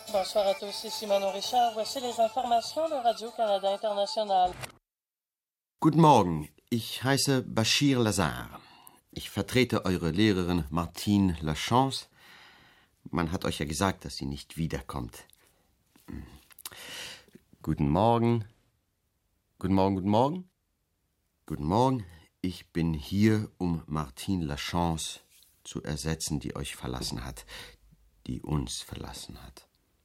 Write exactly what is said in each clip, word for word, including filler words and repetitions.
Bonsoir à tous, ici Manon Richard. Voici les informations de Radio-Canada International. Guten Morgen, ich heiße Bashir Lazar. Ich vertrete eure Lehrerin Martine Lachance. Man hat euch ja gesagt, dass sie nicht wiederkommt. Guten Morgen. Guten Morgen, guten Morgen. Guten Morgen. Ich bin hier, um Martine Lachance zu ersetzen, die euch verlassen hat. Die uns verlassen hat.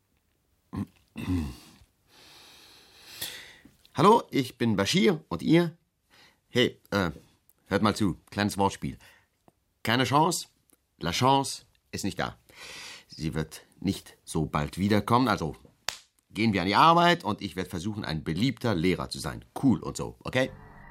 Hallo, ich bin Bashir und ihr? Hey, äh, hört mal zu, kleines Wortspiel. Keine Chance, La Chance ist nicht da. Sie wird nicht so bald wiederkommen, also gehen wir an die Arbeit und ich werde versuchen, ein beliebter Lehrer zu sein. Cool und so, okay?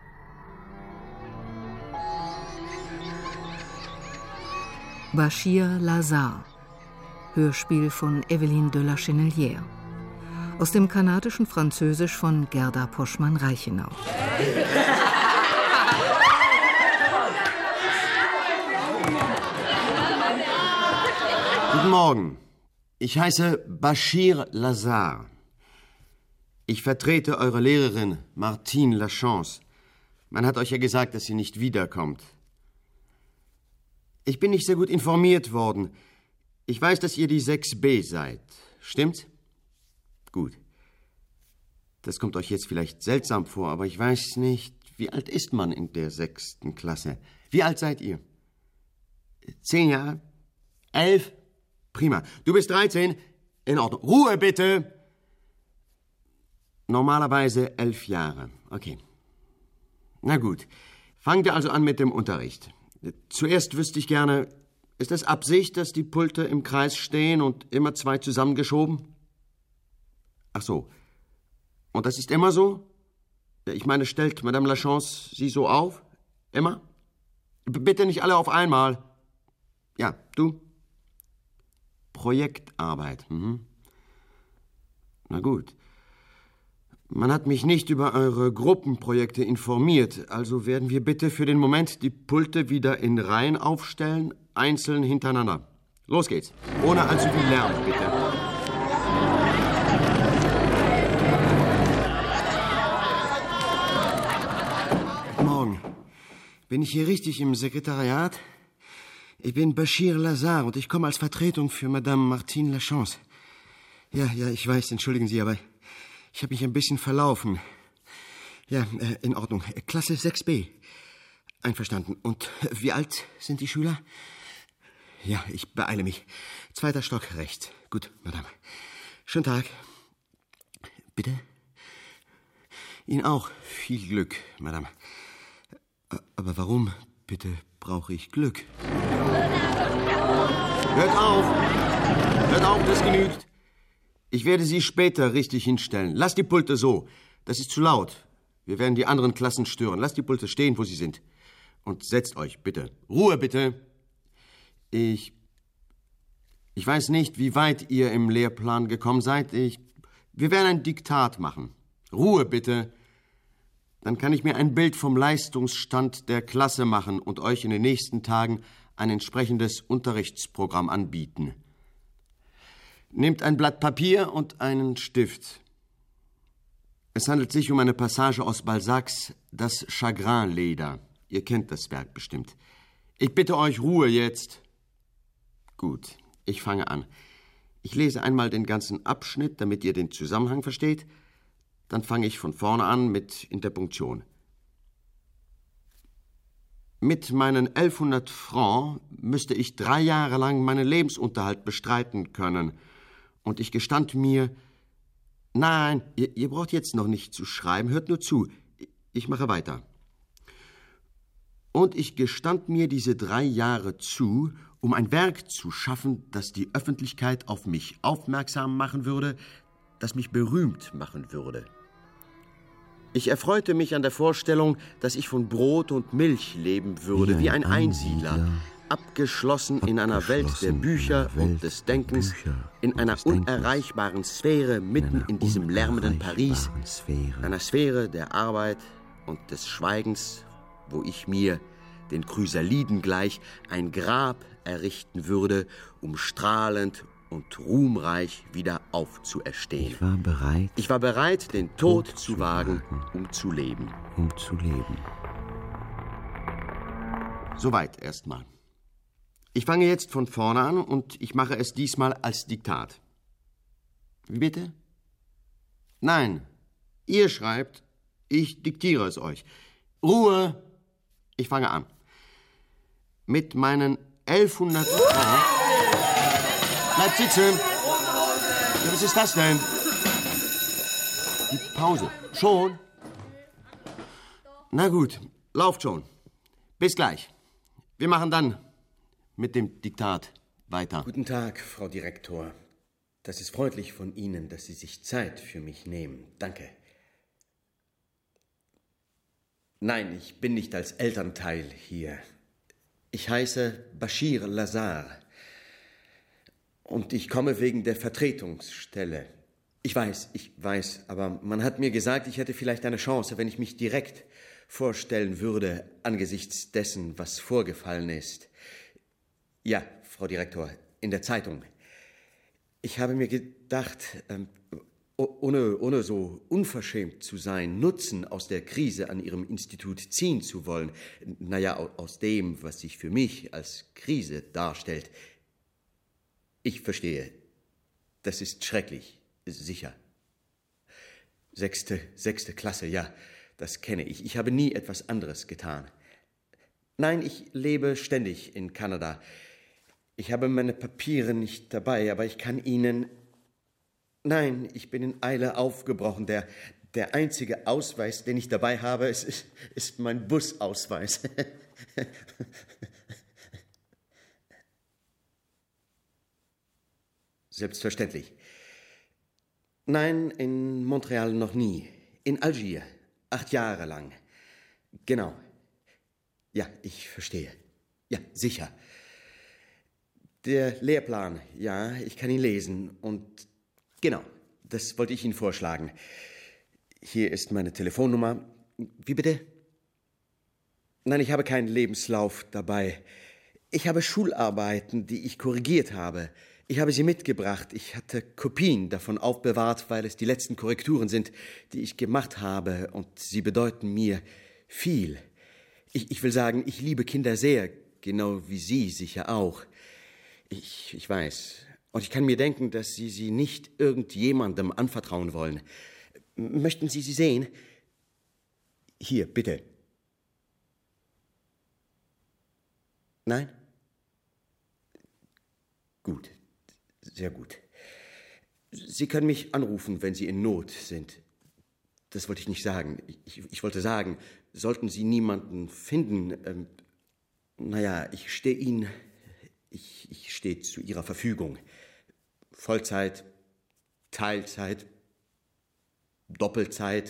Bashir Lazar. Hörspiel von Evelyne de la Chenelière. Aus dem kanadischen Französisch von Gerda Poschmann-Reichenau. Guten Morgen. Ich heiße Bashir Lazar. Ich vertrete eure Lehrerin Martine Lachance. Man hat euch ja gesagt, dass sie nicht wiederkommt. Ich bin nicht sehr gut informiert worden. Ich weiß, dass ihr die sechs B seid. Stimmt's? Gut. Das kommt euch jetzt vielleicht seltsam vor, aber ich weiß nicht, wie alt ist man in der sechsten Klasse? Wie alt seid ihr? Zehn Jahre? Elf? Prima. Du bist dreizehn? In Ordnung. Ruhe bitte! Normalerweise elf Jahre. Okay. Na gut. Fangen wir also an mit dem Unterricht. Zuerst wüsste ich gerne, ist es Absicht, dass die Pulte im Kreis stehen und immer zwei zusammengeschoben? Ach so. Und das ist immer so? Ich meine, stellt Madame Lachance sie so auf? Immer? B- bitte nicht alle auf einmal. Ja, du? Projektarbeit. Mhm. Na gut. Man hat mich nicht über eure Gruppenprojekte informiert, also werden wir bitte für den Moment die Pulte wieder in Reihen aufstellen, einzeln hintereinander. Los geht's. Ohne allzu viel Lärm, bitte. Morgen. Bin ich hier richtig im Sekretariat? Ich bin Bashir Lazar und ich komme als Vertretung für Madame Martine Lachance. Ja, ja, ich weiß, entschuldigen Sie, aber ich habe mich ein bisschen verlaufen. Ja, äh, in Ordnung. Klasse sechs B. Einverstanden. Und wie alt sind die Schüler? Ja, ich beeile mich. Zweiter Stock rechts. Gut, Madame. Schönen Tag. Bitte? Ihnen auch viel Glück, Madame. Aber warum, bitte, brauche ich Glück? Hört auf! Hört auf, das genügt. Ich werde Sie später richtig hinstellen. Lasst die Pulte so. Das ist zu laut. Wir werden die anderen Klassen stören. Lasst die Pulte stehen, wo sie sind. Und setzt euch, bitte. Ruhe, bitte. Ich... Ich weiß nicht, wie weit ihr im Lehrplan gekommen seid. Ich... Wir werden ein Diktat machen. Ruhe, bitte. Dann kann ich mir ein Bild vom Leistungsstand der Klasse machen und euch in den nächsten Tagen ein entsprechendes Unterrichtsprogramm anbieten. Nehmt ein Blatt Papier und einen Stift. Es handelt sich um eine Passage aus Balzacs Das Chagrinleder. Ihr kennt das Werk bestimmt. Ich bitte euch, Ruhe jetzt. Gut, ich fange an. Ich lese einmal den ganzen Abschnitt, damit ihr den Zusammenhang versteht. Dann fange ich von vorne an mit Interpunktion. Mit meinen elfhundert Francs müsste ich drei Jahre lang meinen Lebensunterhalt bestreiten können. Und ich gestand mir, nein, ihr, ihr braucht jetzt noch nicht zu schreiben, hört nur zu, ich mache weiter. Und ich gestand mir diese drei Jahre zu, um ein Werk zu schaffen, das die Öffentlichkeit auf mich aufmerksam machen würde, das mich berühmt machen würde. Ich erfreute mich an der Vorstellung, dass ich von Brot und Milch leben würde, wie ein, wie ein Einsiedler, Einsiedler, abgeschlossen, abgeschlossen in einer Welt der Bücher Welt und des Denkens, Bücher in einer unerreichbaren Sphäre, mitten in diesem lärmenden Paris, Sphäre. Einer Sphäre der Arbeit und des Schweigens, wo ich mir, den Chrysaliden gleich, ein Grab errichten würde, um strahlend, und ruhmreich wieder aufzuerstehen. Ich war bereit. Ich war bereit, den Tod, Tod zu wagen, um zu leben. Um zu leben. Soweit erstmal. Ich fange jetzt von vorne an und ich mache es diesmal als Diktat. Wie bitte? Nein, ihr schreibt, ich diktiere es euch. Ruhe! Ich fange an. Mit meinen elfhundert Francs... Bleibt sitzen! Ja, was ist das denn? Die Pause. Schon? Na gut, lauft schon. Bis gleich. Wir machen dann mit dem Diktat weiter. Guten Tag, Frau Direktor. Das ist freundlich von Ihnen, dass Sie sich Zeit für mich nehmen. Danke. Nein, ich bin nicht als Elternteil hier. Ich heiße Bashir Lazar. Und ich komme wegen der Vertretungsstelle. Ich weiß, ich weiß, aber man hat mir gesagt, ich hätte vielleicht eine Chance, wenn ich mich direkt vorstellen würde, angesichts dessen, was vorgefallen ist. Ja, Frau Direktor, in der Zeitung. Ich habe mir gedacht, ähm, ohne, ohne so unverschämt zu sein, Nutzen aus der Krise an Ihrem Institut ziehen zu wollen. Naja, aus dem, was sich für mich als Krise darstellt. Ich verstehe. Das ist schrecklich, sicher. Sechste, sechste Klasse, ja, das kenne ich. Ich habe nie etwas anderes getan. Nein, ich lebe ständig in Kanada. Ich habe meine Papiere nicht dabei, aber ich kann Ihnen... Nein, ich bin in Eile aufgebrochen. Der, der einzige Ausweis, den ich dabei habe, ist, ist, ist mein Busausweis. Selbstverständlich. Nein, in Montreal noch nie. In Algier. Acht Jahre lang. Genau. Ja, ich verstehe. Ja, sicher. Der Lehrplan, ja, ich kann ihn lesen. Und genau, das wollte ich Ihnen vorschlagen. Hier ist meine Telefonnummer. Wie bitte? Nein, ich habe keinen Lebenslauf dabei. Ich habe Schularbeiten, die ich korrigiert habe. Ich habe sie mitgebracht. Ich hatte Kopien davon aufbewahrt, weil es die letzten Korrekturen sind, die ich gemacht habe. Und sie bedeuten mir viel. Ich, ich will sagen, ich liebe Kinder sehr, genau wie Sie sicher auch. Ich, ich weiß. Und ich kann mir denken, dass Sie sie nicht irgendjemandem anvertrauen wollen. Möchten Sie sie sehen? Hier, bitte. Nein? Gut. Sehr gut. Sie können mich anrufen, wenn Sie in Not sind. Das wollte ich nicht sagen. Ich, ich wollte sagen, sollten Sie niemanden finden, ähm, naja, ich stehe Ihnen, ich, ich stehe zu Ihrer Verfügung. Vollzeit, Teilzeit, Doppelzeit.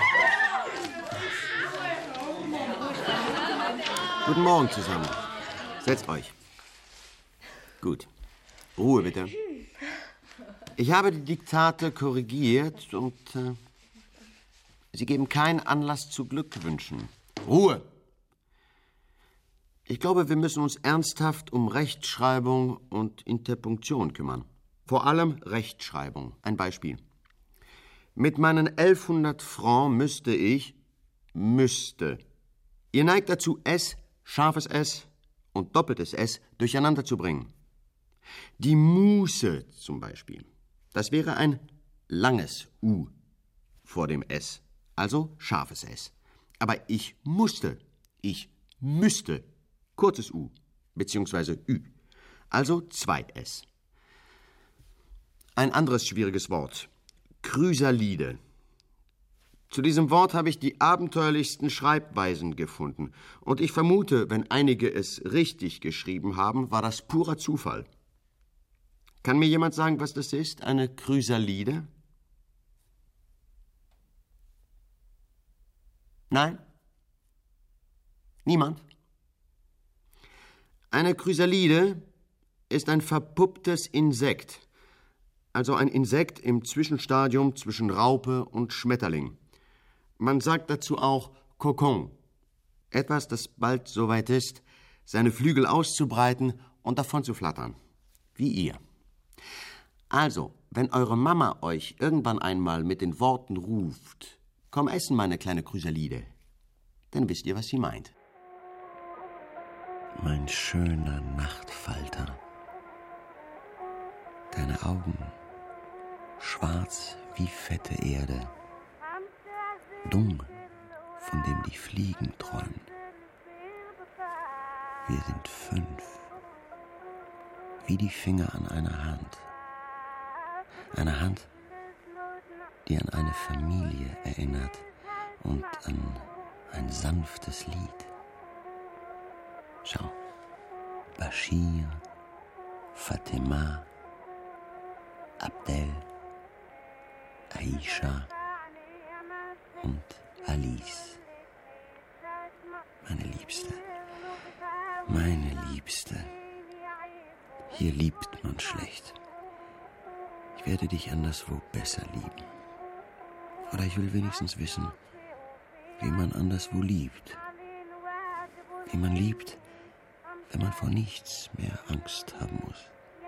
Guten Morgen zusammen. Setzt euch. Gut. Ruhe, bitte. Ich habe die Diktate korrigiert und äh, sie geben keinen Anlass zu Glückwünschen. Ruhe! Ich glaube, wir müssen uns ernsthaft um Rechtschreibung und Interpunktion kümmern. Vor allem Rechtschreibung. Ein Beispiel. Mit meinen elfhundert Francs müsste ich, müsste. Ihr neigt dazu, S, scharfes S und doppeltes S durcheinander zu bringen. Die Muße zum Beispiel, das wäre ein langes U vor dem S, also scharfes S. Aber ich musste, ich müsste, kurzes U, beziehungsweise Ü, also zwei S. Ein anderes schwieriges Wort, Chrysalide. Zu diesem Wort habe ich die abenteuerlichsten Schreibweisen gefunden. Und ich vermute, wenn einige es richtig geschrieben haben, war das purer Zufall. Kann mir jemand sagen, was das ist, eine Chrysalide? Nein? Niemand? Eine Chrysalide ist ein verpupptes Insekt, also ein Insekt im Zwischenstadium zwischen Raupe und Schmetterling. Man sagt dazu auch Kokon, etwas, das bald soweit ist, seine Flügel auszubreiten und davon zu flattern, wie ihr. Also, wenn eure Mama euch irgendwann einmal mit den Worten ruft, komm essen, meine kleine Chrysalide, dann wisst ihr, was sie meint. Mein schöner Nachtfalter, deine Augen, schwarz wie fette Erde, dumm, von dem die Fliegen träumen. Wir sind fünf, wie die Finger an einer Hand. Eine Hand, die an eine Familie erinnert und an ein sanftes Lied. Schau, Bashir, Fatima, Abdel, Aisha und Alice. Meine Liebste, meine Liebste. Hier liebt man schlecht. Ich werde dich anderswo besser lieben. Oder ich will wenigstens wissen, wie man anderswo liebt. Wie man liebt, wenn man vor nichts mehr Angst haben muss.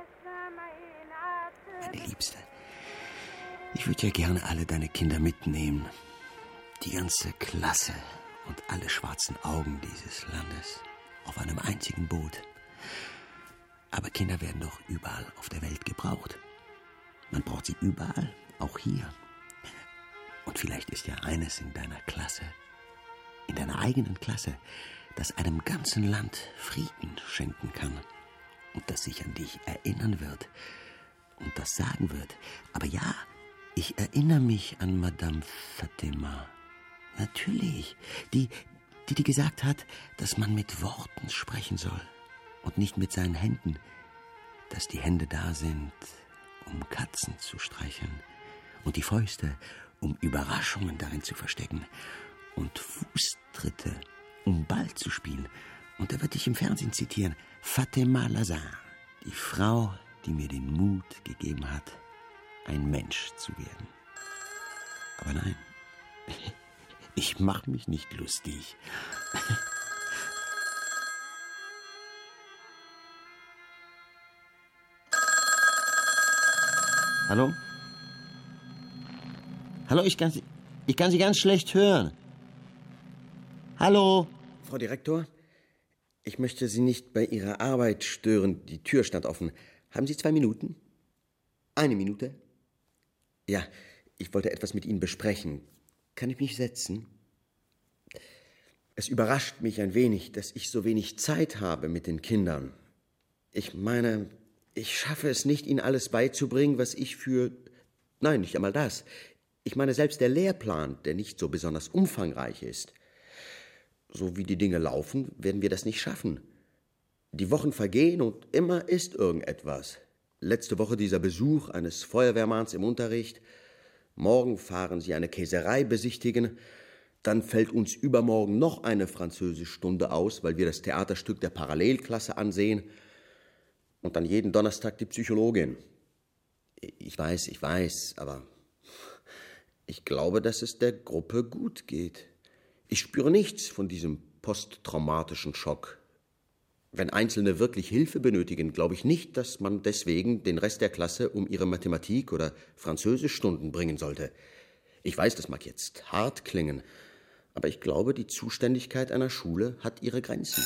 Meine Liebste, ich würde ja gerne alle deine Kinder mitnehmen. Die ganze Klasse und alle schwarzen Augen dieses Landes auf einem einzigen Boot. Aber Kinder werden doch überall auf der Welt gebraucht. Man braucht sie überall, auch hier. Und vielleicht ist ja eines in deiner Klasse, in deiner eigenen Klasse, das einem ganzen Land Frieden schenken kann und das sich an dich erinnern wird und das sagen wird. Aber ja, ich erinnere mich an Madame Fatima. Natürlich, die, die, die gesagt hat, dass man mit Worten sprechen soll und nicht mit seinen Händen, dass die Hände da sind, um Katzen zu streicheln und die Fäuste, um Überraschungen darin zu verstecken und Fußtritte, um Ball zu spielen. Und da wird ich im Fernsehen zitieren, Fatima Lazar, die Frau, die mir den Mut gegeben hat, ein Mensch zu werden. Aber nein, ich mache mich nicht lustig. Hallo? Hallo, ich kann Sie, ich kann Sie ganz schlecht hören. Hallo? Frau Direktor, ich möchte Sie nicht bei Ihrer Arbeit stören. Die Tür stand offen. Haben Sie zwei Minuten? Eine Minute? Ja, ich wollte etwas mit Ihnen besprechen. Kann ich mich setzen? Es überrascht mich ein wenig, dass ich so wenig Zeit habe mit den Kindern. Ich meine, ich schaffe es nicht, Ihnen alles beizubringen, was ich für... Nein, nicht einmal das. Ich meine, selbst der Lehrplan, der nicht so besonders umfangreich ist. So wie die Dinge laufen, werden wir das nicht schaffen. Die Wochen vergehen und immer ist irgendetwas. Letzte Woche dieser Besuch eines Feuerwehrmanns im Unterricht. Morgen fahren Sie eine Käserei besichtigen. Dann fällt uns übermorgen noch eine Französischstunde aus, weil wir das Theaterstück der Parallelklasse ansehen. Und dann jeden Donnerstag die Psychologin. Ich weiß, ich weiß, aber ich glaube, dass es der Gruppe gut geht. Ich spüre nichts von diesem posttraumatischen Schock. Wenn Einzelne wirklich Hilfe benötigen, glaube ich nicht, dass man deswegen den Rest der Klasse um ihre Mathematik- oder Französischstunden bringen sollte. Ich weiß, das mag jetzt hart klingen, aber ich glaube, die Zuständigkeit einer Schule hat ihre Grenzen.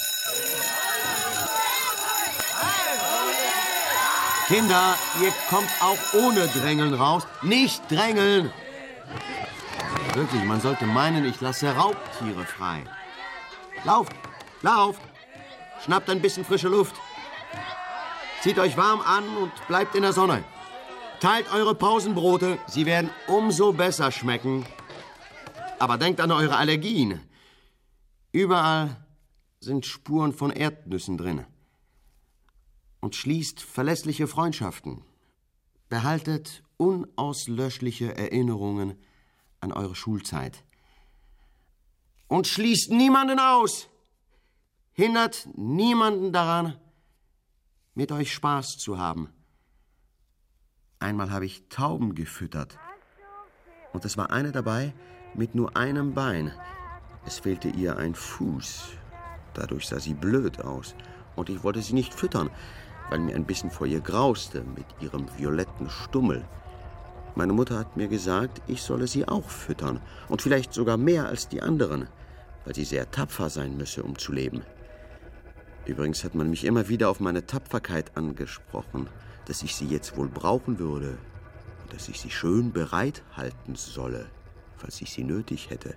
Kinder, ihr kommt auch ohne Drängeln raus. Nicht drängeln! Wirklich, man sollte meinen, ich lasse Raubtiere frei. Lauft, lauft! Schnappt ein bisschen frische Luft. Zieht euch warm an und bleibt in der Sonne. Teilt eure Pausenbrote, sie werden umso besser schmecken. Aber denkt an eure Allergien. Überall sind Spuren von Erdnüssen drin. Und schließt verlässliche Freundschaften. Behaltet unauslöschliche Erinnerungen an eure Schulzeit. Und schließt niemanden aus. Hindert niemanden daran, mit euch Spaß zu haben. Einmal habe ich Tauben gefüttert. Und es war eine dabei mit nur einem Bein. Es fehlte ihr ein Fuß. Dadurch sah sie blöd aus. Und ich wollte sie nicht füttern. weil mir ein bisschen vor ihr grauste mit ihrem violetten Stummel. Meine Mutter hat mir gesagt, ich solle sie auch füttern und vielleicht sogar mehr als die anderen, weil sie sehr tapfer sein müsse, um zu leben. Übrigens hat man mich immer wieder auf meine Tapferkeit angesprochen, dass ich sie jetzt wohl brauchen würde und dass ich sie schön bereit halten solle, falls ich sie nötig hätte.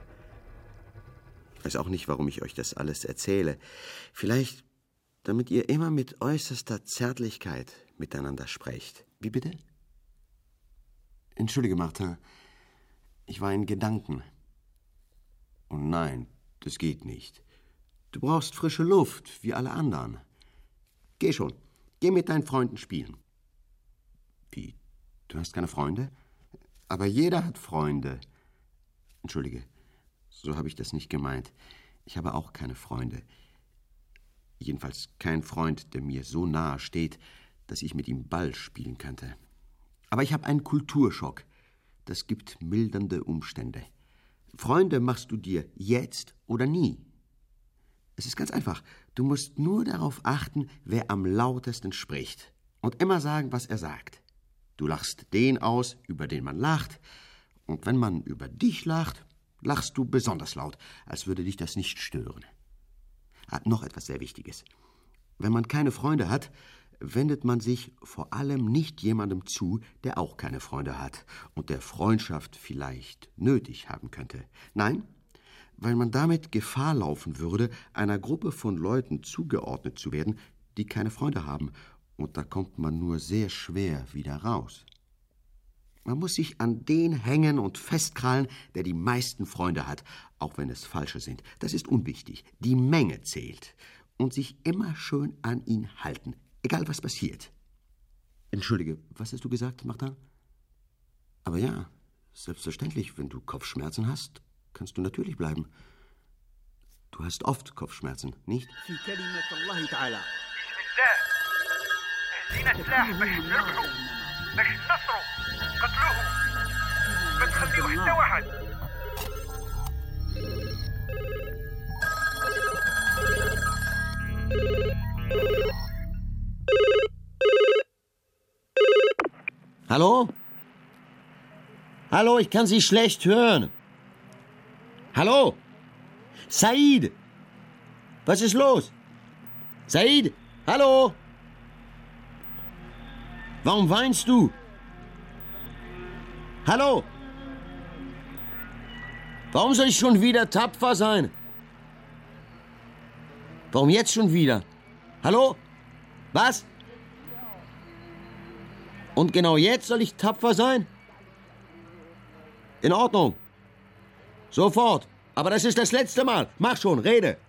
Ich weiß auch nicht, warum ich euch das alles erzähle. Vielleicht, damit ihr immer mit äußerster Zärtlichkeit miteinander sprecht. Wie bitte? Entschuldige, Martin. Ich war in Gedanken. Oh nein, das geht nicht. Du brauchst frische Luft, wie alle anderen. Geh schon. Geh mit deinen Freunden spielen. Wie? Du hast keine Freunde? Aber jeder hat Freunde. Entschuldige, so habe ich das nicht gemeint. Ich habe auch keine Freunde. Jedenfalls kein Freund, der mir so nahe steht, dass ich mit ihm Ball spielen könnte. Aber ich habe einen Kulturschock. Das gibt mildernde Umstände. Freunde machst du dir jetzt oder nie. Es ist ganz einfach. Du musst nur darauf achten, wer am lautesten spricht. Und immer sagen, was er sagt. Du lachst den aus, über den man lacht. Und wenn man über dich lacht, lachst du besonders laut, als würde dich das nicht stören. Ah, noch etwas sehr Wichtiges. Wenn man keine Freunde hat, wendet man sich vor allem nicht jemandem zu, der auch keine Freunde hat und der Freundschaft vielleicht nötig haben könnte. Nein, weil man damit Gefahr laufen würde, einer Gruppe von Leuten zugeordnet zu werden, die keine Freunde haben. Und da kommt man nur sehr schwer wieder raus. Man muss sich an den hängen und festkrallen, der die meisten Freunde hat, auch wenn es falsche sind. Das ist unwichtig. Die Menge zählt. Und sich immer schön an ihn halten, egal was passiert. Entschuldige, was hast du gesagt, Martin? Aber ja, selbstverständlich, wenn du Kopfschmerzen hast, kannst du natürlich bleiben. Du hast oft Kopfschmerzen, nicht? Hallo? Hallo, ich kann Sie schlecht hören. Hallo? Said? Was ist los? Said? Hallo? Warum weinst du? Hallo? Warum soll ich schon wieder tapfer sein? Warum jetzt schon wieder? Hallo? Was? Und genau jetzt soll ich tapfer sein? In Ordnung. Sofort. Aber das ist das letzte Mal. Mach schon, rede.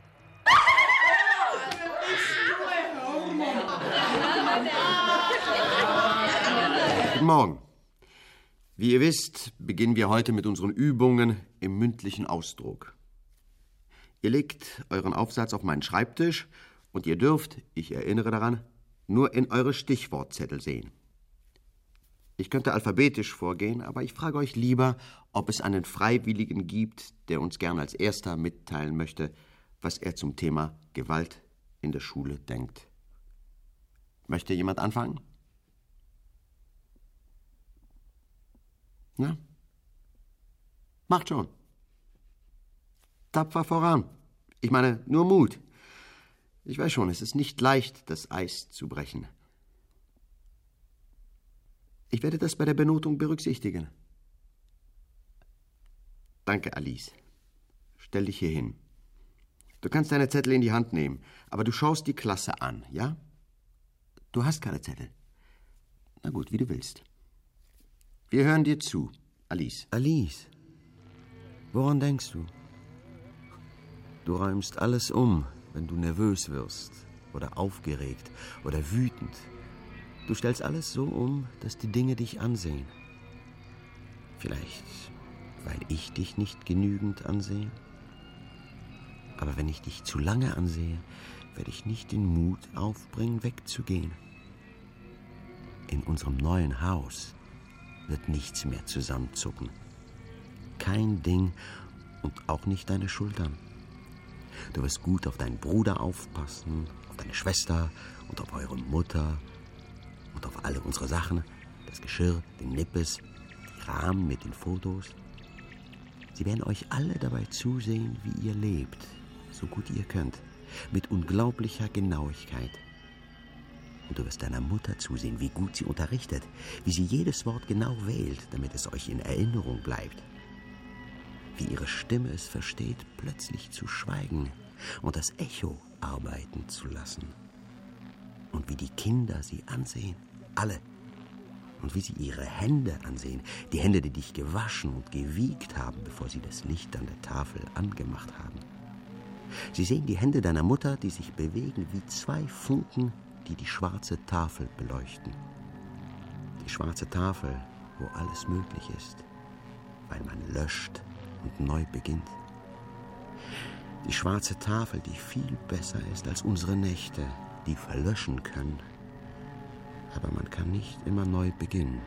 Guten Morgen. Wie ihr wisst, beginnen wir heute mit unseren Übungen im mündlichen Ausdruck. Ihr legt euren Aufsatz auf meinen Schreibtisch und ihr dürft, ich erinnere daran, nur in eure Stichwortzettel sehen. Ich könnte alphabetisch vorgehen, aber ich frage euch lieber, ob es einen Freiwilligen gibt, der uns gern als Erster mitteilen möchte, was er zum Thema Gewalt in der Schule denkt. Möchte jemand anfangen? Na? Macht schon. Tapfer voran. Ich meine, nur Mut. Ich weiß schon, es ist nicht leicht, das Eis zu brechen. Ich werde das bei der Benotung berücksichtigen. Danke, Alice. Stell dich hier hin. Du kannst deine Zettel in die Hand nehmen, aber du schaust die Klasse an, ja? Du hast keine Zettel. Na gut, wie du willst. Wir hören dir zu, Alice. Alice, woran denkst du? Du räumst alles um, wenn du nervös wirst oder aufgeregt oder wütend. Du stellst alles so um, dass die Dinge dich ansehen. Vielleicht, weil ich dich nicht genügend ansehe. Aber wenn ich dich zu lange ansehe, werde ich nicht den Mut aufbringen, wegzugehen. In unserem neuen Haus wird nichts mehr zusammenzucken. Kein Ding und auch nicht deine Schultern. Du wirst gut auf deinen Bruder aufpassen, auf deine Schwester und auf eure Mutter und auf alle unsere Sachen, das Geschirr, den Nippes, die Rahmen mit den Fotos. Sie werden euch alle dabei zusehen, wie ihr lebt, so gut ihr könnt, mit unglaublicher Genauigkeit. Und du wirst deiner Mutter zusehen, wie gut sie unterrichtet, wie sie jedes Wort genau wählt, damit es euch in Erinnerung bleibt. Wie ihre Stimme es versteht, plötzlich zu schweigen und das Echo arbeiten zu lassen. Und wie die Kinder sie ansehen, alle. Und wie sie ihre Hände ansehen, die Hände, die dich gewaschen und gewiegt haben, bevor sie das Licht an der Tafel angemacht haben. Sie sehen die Hände deiner Mutter, die sich bewegen wie zwei Funken, die die schwarze Tafel beleuchten. Die schwarze Tafel, wo alles möglich ist, weil man löscht und neu beginnt. Die schwarze Tafel, die viel besser ist als unsere Nächte, die verlöschen können. Aber man kann nicht immer neu beginnen.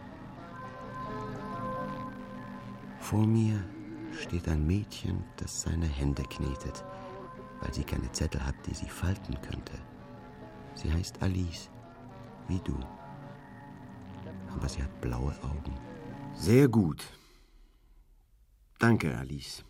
Vor mir steht ein Mädchen, das seine Hände knetet, weil sie keine Zettel hat, die sie falten könnte. Sie heißt Alice, wie du. Aber sie hat blaue Augen. Sehr gut. Danke, Alice.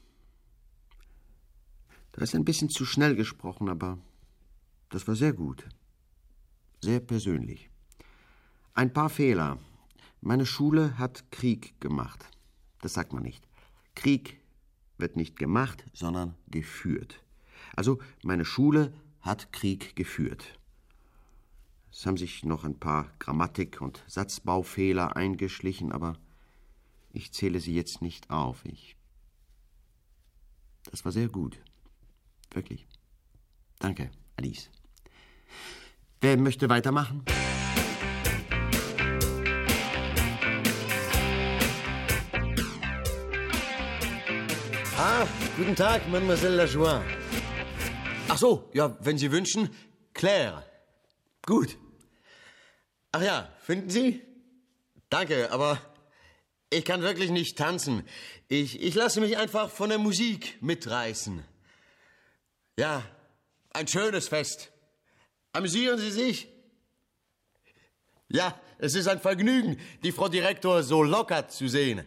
Du hast ein bisschen zu schnell gesprochen, aber das war sehr gut. Sehr persönlich. Ein paar Fehler. Meine Schule hat Krieg gemacht. Das sagt man nicht. Krieg wird nicht gemacht, sondern geführt. Also, meine Schule hat Krieg geführt. Es haben sich noch ein paar Grammatik- und Satzbaufehler eingeschlichen, aber ich zähle sie jetzt nicht auf. Ich Das war sehr gut. Wirklich. Danke, Alice. Wer möchte weitermachen? Ah, guten Tag, Mademoiselle Lajoie. Ach so, ja, wenn Sie wünschen, Claire. Gut. Ach ja, finden Sie? Danke, aber ich kann wirklich nicht tanzen. Ich, ich lasse mich einfach von der Musik mitreißen. Ja, ein schönes Fest. Amüsieren Sie sich? Ja, es ist ein Vergnügen, die Frau Direktor so locker zu sehen.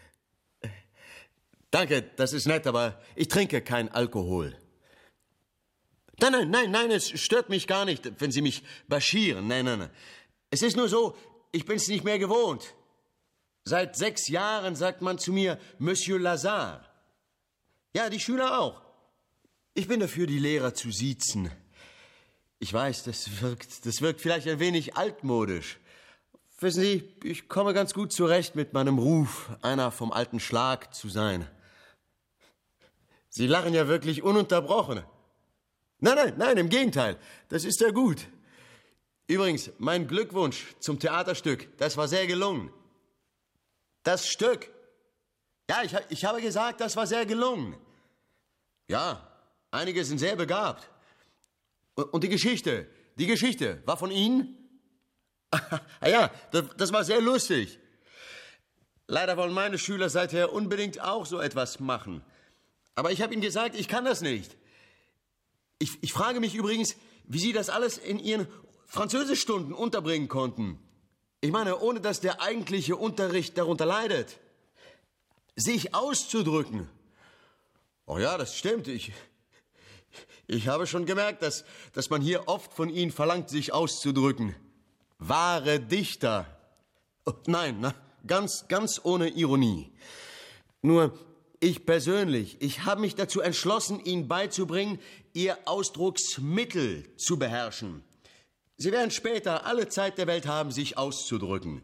Danke, das ist nett, aber ich trinke kein Alkohol. Nein, nein, nein, nein, es stört mich gar nicht, wenn Sie mich baschieren. Nein, nein, nein. Es ist nur so, ich bin es nicht mehr gewohnt. Seit sechs Jahren sagt man zu mir Monsieur Lazare. Ja, die Schüler auch. Ich bin dafür, die Lehrer zu siezen. Ich weiß, das wirkt, das wirkt vielleicht ein wenig altmodisch. Wissen Sie, ich komme ganz gut zurecht mit meinem Ruf, einer vom alten Schlag zu sein. Sie lachen ja wirklich ununterbrochen. Nein, nein, nein, im Gegenteil. Das ist ja gut. Übrigens, mein Glückwunsch zum Theaterstück, das war sehr gelungen. Das Stück. Ja, ich, ich habe gesagt, das war sehr gelungen. Ja, einige sind sehr begabt. Und, und die Geschichte, die Geschichte war von Ihnen? Ah ja, das, das war sehr lustig. Leider wollen meine Schüler seither unbedingt auch so etwas machen. Aber ich habe ihnen gesagt, ich kann das nicht. Ich, ich frage mich übrigens, wie Sie das alles in Ihren Französischstunden unterbringen konnten. Ich meine, ohne dass der eigentliche Unterricht darunter leidet. Sich auszudrücken. Oh ja, das stimmt. Ich, ich habe schon gemerkt, dass, dass man hier oft von Ihnen verlangt, sich auszudrücken. Wahre Dichter. Oh, nein, na, ganz, ganz ohne Ironie. Nur, ich persönlich, ich habe mich dazu entschlossen, Ihnen beizubringen, Ihr Ausdrucksmittel zu beherrschen. Sie werden später alle Zeit der Welt haben, sich auszudrücken.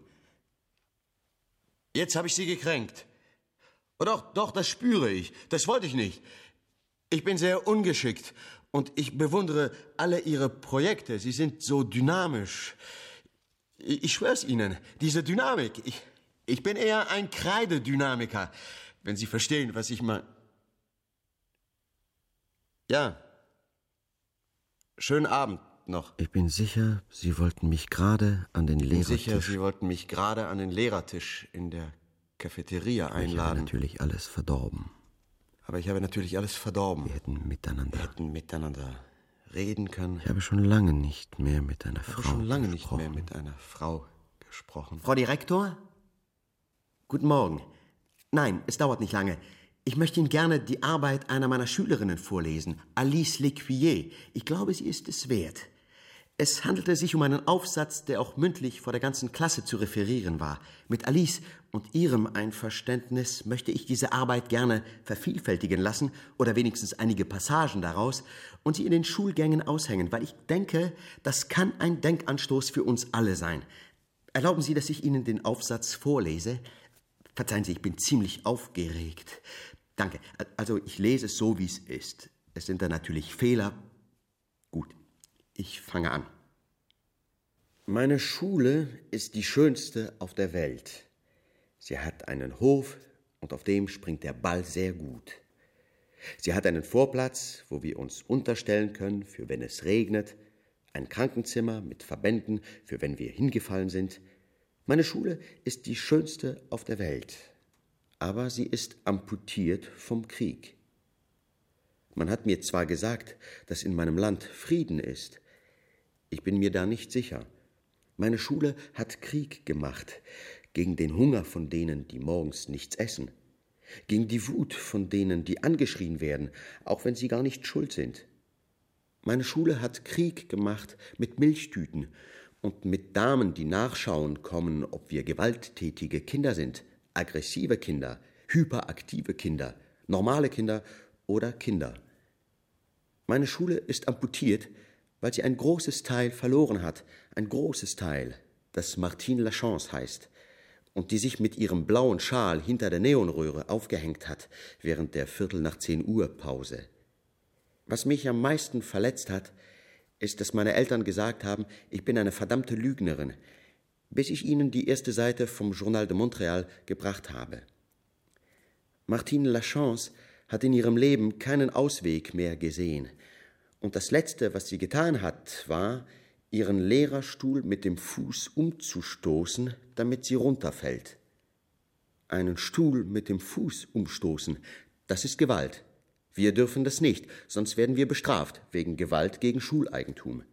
Jetzt habe ich Sie gekränkt. Oh, doch, doch, das spüre ich. Das wollte ich nicht. Ich bin sehr ungeschickt und ich bewundere alle Ihre Projekte. Sie sind so dynamisch. Ich, ich schwör's Ihnen, diese Dynamik. Ich, ich bin eher ein Kreidedynamiker, wenn Sie verstehen, was ich meine. Ja. Schönen Abend noch. Ich bin sicher, Sie wollten mich gerade an den Lehrertisch... Ich bin sicher, Sie wollten mich gerade an den Lehrertisch in der Cafeteria einladen. Ich habe natürlich alles verdorben. Aber ich habe natürlich alles verdorben. Wir hätten miteinander... Wir hätten miteinander reden können. Ich habe schon lange nicht mehr mit einer Ich Frau habe schon lange gesprochen. nicht mehr mit einer Frau gesprochen. Frau Direktor? Guten Morgen. Nein, es dauert nicht lange. Ich möchte Ihnen gerne die Arbeit einer meiner Schülerinnen vorlesen, Alice Lecuyer. Ich glaube, sie ist es wert. Es handelte sich um einen Aufsatz, der auch mündlich vor der ganzen Klasse zu referieren war. Mit Alice und Ihrem Einverständnis möchte ich diese Arbeit gerne vervielfältigen lassen oder wenigstens einige Passagen daraus und sie in den Schulgängen aushängen, weil ich denke, das kann ein Denkanstoß für uns alle sein. Erlauben Sie, dass ich Ihnen den Aufsatz vorlese? Verzeihen Sie, ich bin ziemlich aufgeregt. Danke. Also ich lese es so, wie es ist. Es sind da natürlich Fehler. Gut. Ich fange an. Meine Schule ist die schönste auf der Welt. Sie hat einen Hof und auf dem springt der Ball sehr gut. Sie hat einen Vorplatz, wo wir uns unterstellen können, für wenn es regnet, ein Krankenzimmer mit Verbänden, für wenn wir hingefallen sind. Meine Schule ist die schönste auf der Welt, aber sie ist amputiert vom Krieg. Man hat mir zwar gesagt, dass in meinem Land Frieden ist. Ich bin mir da nicht sicher. Meine Schule hat Krieg gemacht gegen den Hunger von denen, die morgens nichts essen, gegen die Wut von denen, die angeschrien werden, auch wenn sie gar nicht schuld sind. Meine Schule hat Krieg gemacht mit Milchtüten und mit Damen, die nachschauen kommen, ob wir gewalttätige Kinder sind, aggressive Kinder, hyperaktive Kinder, normale Kinder oder Kinder. Meine Schule ist amputiert, weil sie ein großes Teil verloren hat, ein großes Teil, das Martine Lachance heißt und die sich mit ihrem blauen Schal hinter der Neonröhre aufgehängt hat während der Viertel nach zehn Uhr Pause. Was mich am meisten verletzt hat, ist, dass meine Eltern gesagt haben, ich bin eine verdammte Lügnerin, bis ich ihnen die erste Seite vom Journal de Montréal gebracht habe. Martine Lachance hat in ihrem Leben keinen Ausweg mehr gesehen. Und das Letzte, was sie getan hat, war, ihren Lehrerstuhl mit dem Fuß umzustoßen, damit sie runterfällt. Einen Stuhl mit dem Fuß umstoßen, das ist Gewalt. Wir dürfen das nicht, sonst werden wir bestraft wegen Gewalt gegen Schuleigentum.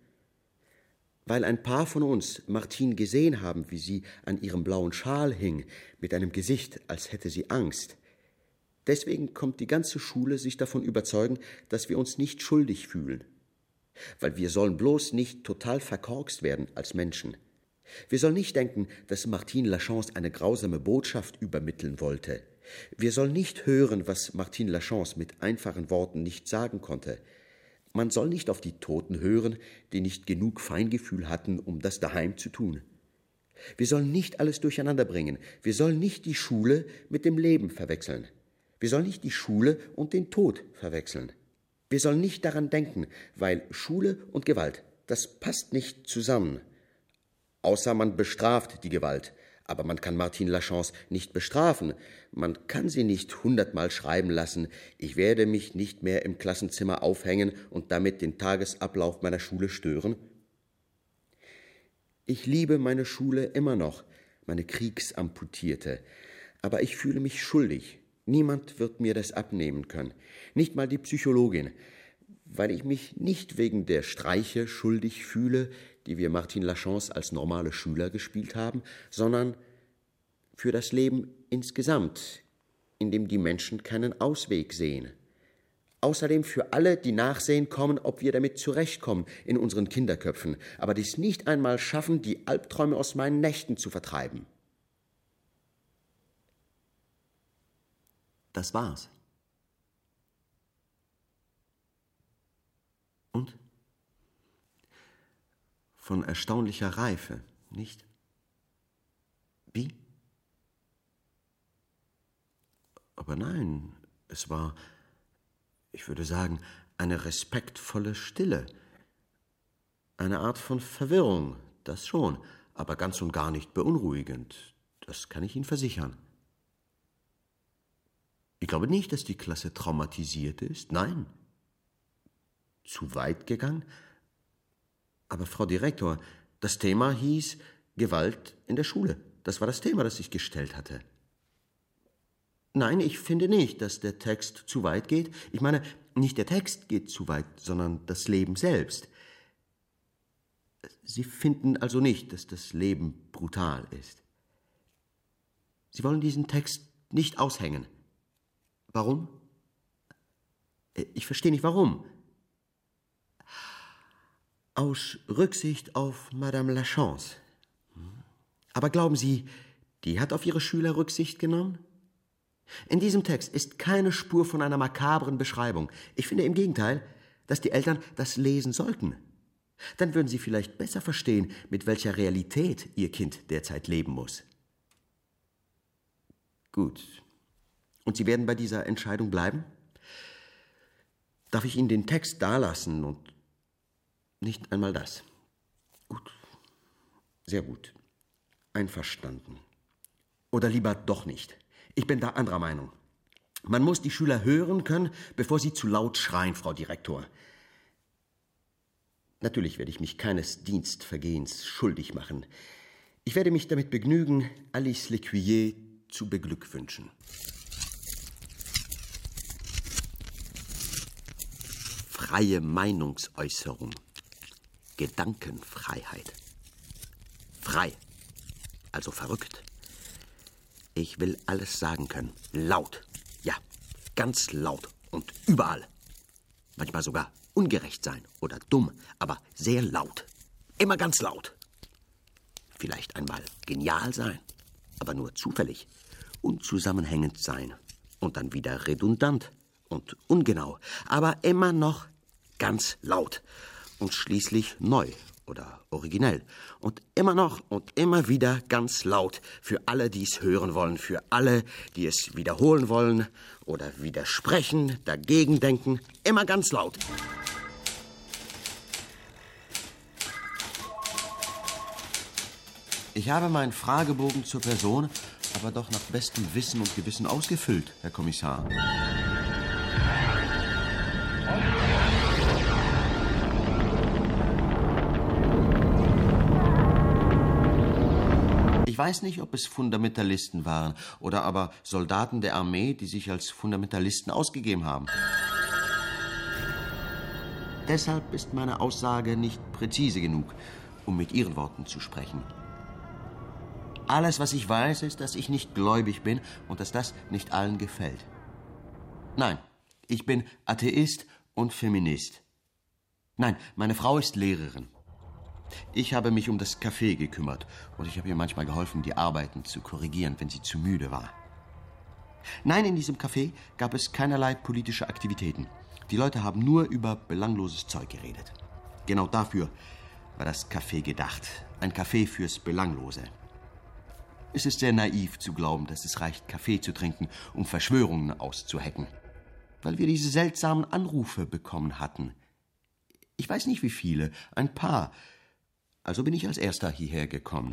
Weil ein paar von uns Martine gesehen haben, wie sie an ihrem blauen Schal hing, mit einem Gesicht, als hätte sie Angst. Deswegen kommt die ganze Schule sich davon überzeugen, dass wir uns nicht schuldig fühlen. Weil wir sollen bloß nicht total verkorkst werden als Menschen. Wir sollen nicht denken, dass Martine Lachance eine grausame Botschaft übermitteln wollte. Wir sollen nicht hören, was Martine Lachance mit einfachen Worten nicht sagen konnte. Man soll nicht auf die Toten hören, die nicht genug Feingefühl hatten, um das daheim zu tun. Wir sollen nicht alles durcheinander bringen. Wir sollen nicht die Schule mit dem Leben verwechseln. Wir sollen nicht die Schule und den Tod verwechseln. Wir sollen nicht daran denken, weil Schule und Gewalt, das passt nicht zusammen. Außer man bestraft die Gewalt. Aber man kann Martine Lachance nicht bestrafen. Man kann sie nicht hundertmal schreiben lassen, ich werde mich nicht mehr im Klassenzimmer aufhängen und damit den Tagesablauf meiner Schule stören. Ich liebe meine Schule immer noch, meine Kriegsamputierte. Aber ich fühle mich schuldig. Niemand wird mir das abnehmen können, nicht mal die Psychologin, weil ich mich nicht wegen der Streiche schuldig fühle, die wir Martine Lachance als normale Schüler gespielt haben, sondern für das Leben insgesamt, in dem die Menschen keinen Ausweg sehen. Außerdem für alle, die nachsehen kommen, ob wir damit zurechtkommen in unseren Kinderköpfen, aber dies nicht einmal schaffen, die Albträume aus meinen Nächten zu vertreiben. Das war's. Und? Von erstaunlicher Reife, nicht? Wie? Aber nein, es war, ich würde sagen, eine respektvolle Stille. Eine Art von Verwirrung, das schon, aber ganz und gar nicht beunruhigend. Das kann ich Ihnen versichern. Ich glaube nicht, dass die Klasse traumatisiert ist. Nein. Zu weit gegangen? Aber Frau Direktor, das Thema hieß Gewalt in der Schule. Das war das Thema, das ich gestellt hatte. Nein, ich finde nicht, dass der Text zu weit geht. Ich meine, nicht der Text geht zu weit, sondern das Leben selbst. Sie finden also nicht, dass das Leben brutal ist. Sie wollen diesen Text nicht aushängen. Warum? Ich verstehe nicht, warum. Aus Rücksicht auf Madame Lachance. Aber glauben Sie, die hat auf ihre Schüler Rücksicht genommen? In diesem Text ist keine Spur von einer makabren Beschreibung. Ich finde im Gegenteil, dass die Eltern das lesen sollten. Dann würden sie vielleicht besser verstehen, mit welcher Realität ihr Kind derzeit leben muss. Gut. Und Sie werden bei dieser Entscheidung bleiben? Darf ich Ihnen den Text dalassen und nicht einmal das? Gut. Sehr gut. Einverstanden. Oder lieber doch nicht. Ich bin da anderer Meinung. Man muss die Schüler hören können, bevor sie zu laut schreien, Frau Direktor. Natürlich werde ich mich keines Dienstvergehens schuldig machen. Ich werde mich damit begnügen, Alice Lecuyer zu beglückwünschen. Freie Meinungsäußerung. Gedankenfreiheit. Frei. Also verrückt. Ich will alles sagen können. Laut. Ja, ganz laut und überall. Manchmal sogar ungerecht sein oder dumm, aber sehr laut. Immer ganz laut. Vielleicht einmal genial sein, aber nur zufällig. Unzusammenhängend sein und dann wieder redundant und ungenau, aber immer noch ganz laut und schließlich neu oder originell und immer noch und immer wieder ganz laut für alle, die es hören wollen, für alle, die es wiederholen wollen oder widersprechen, dagegen denken, immer ganz laut. Ich habe meinen Fragebogen zur Person aber doch nach bestem Wissen und Gewissen ausgefüllt, Herr Kommissar. Ich weiß nicht, ob es Fundamentalisten waren oder aber Soldaten der Armee, die sich als Fundamentalisten ausgegeben haben. Deshalb ist meine Aussage nicht präzise genug, um mit Ihren Worten zu sprechen. Alles, was ich weiß, ist, dass ich nicht gläubig bin und dass das nicht allen gefällt. Nein, ich bin Atheist und Feminist. Nein, meine Frau ist Lehrerin. Ich habe mich um das Café gekümmert und ich habe ihr manchmal geholfen, die Arbeiten zu korrigieren, wenn sie zu müde war. Nein, in diesem Café gab es keinerlei politische Aktivitäten. Die Leute haben nur über belangloses Zeug geredet. Genau dafür war das Café gedacht. Ein Café fürs Belanglose. Es ist sehr naiv zu glauben, dass es reicht, Kaffee zu trinken, um Verschwörungen auszuhecken. Weil wir diese seltsamen Anrufe bekommen hatten. Ich weiß nicht, wie viele, ein paar. Also bin ich als Erster hierher gekommen.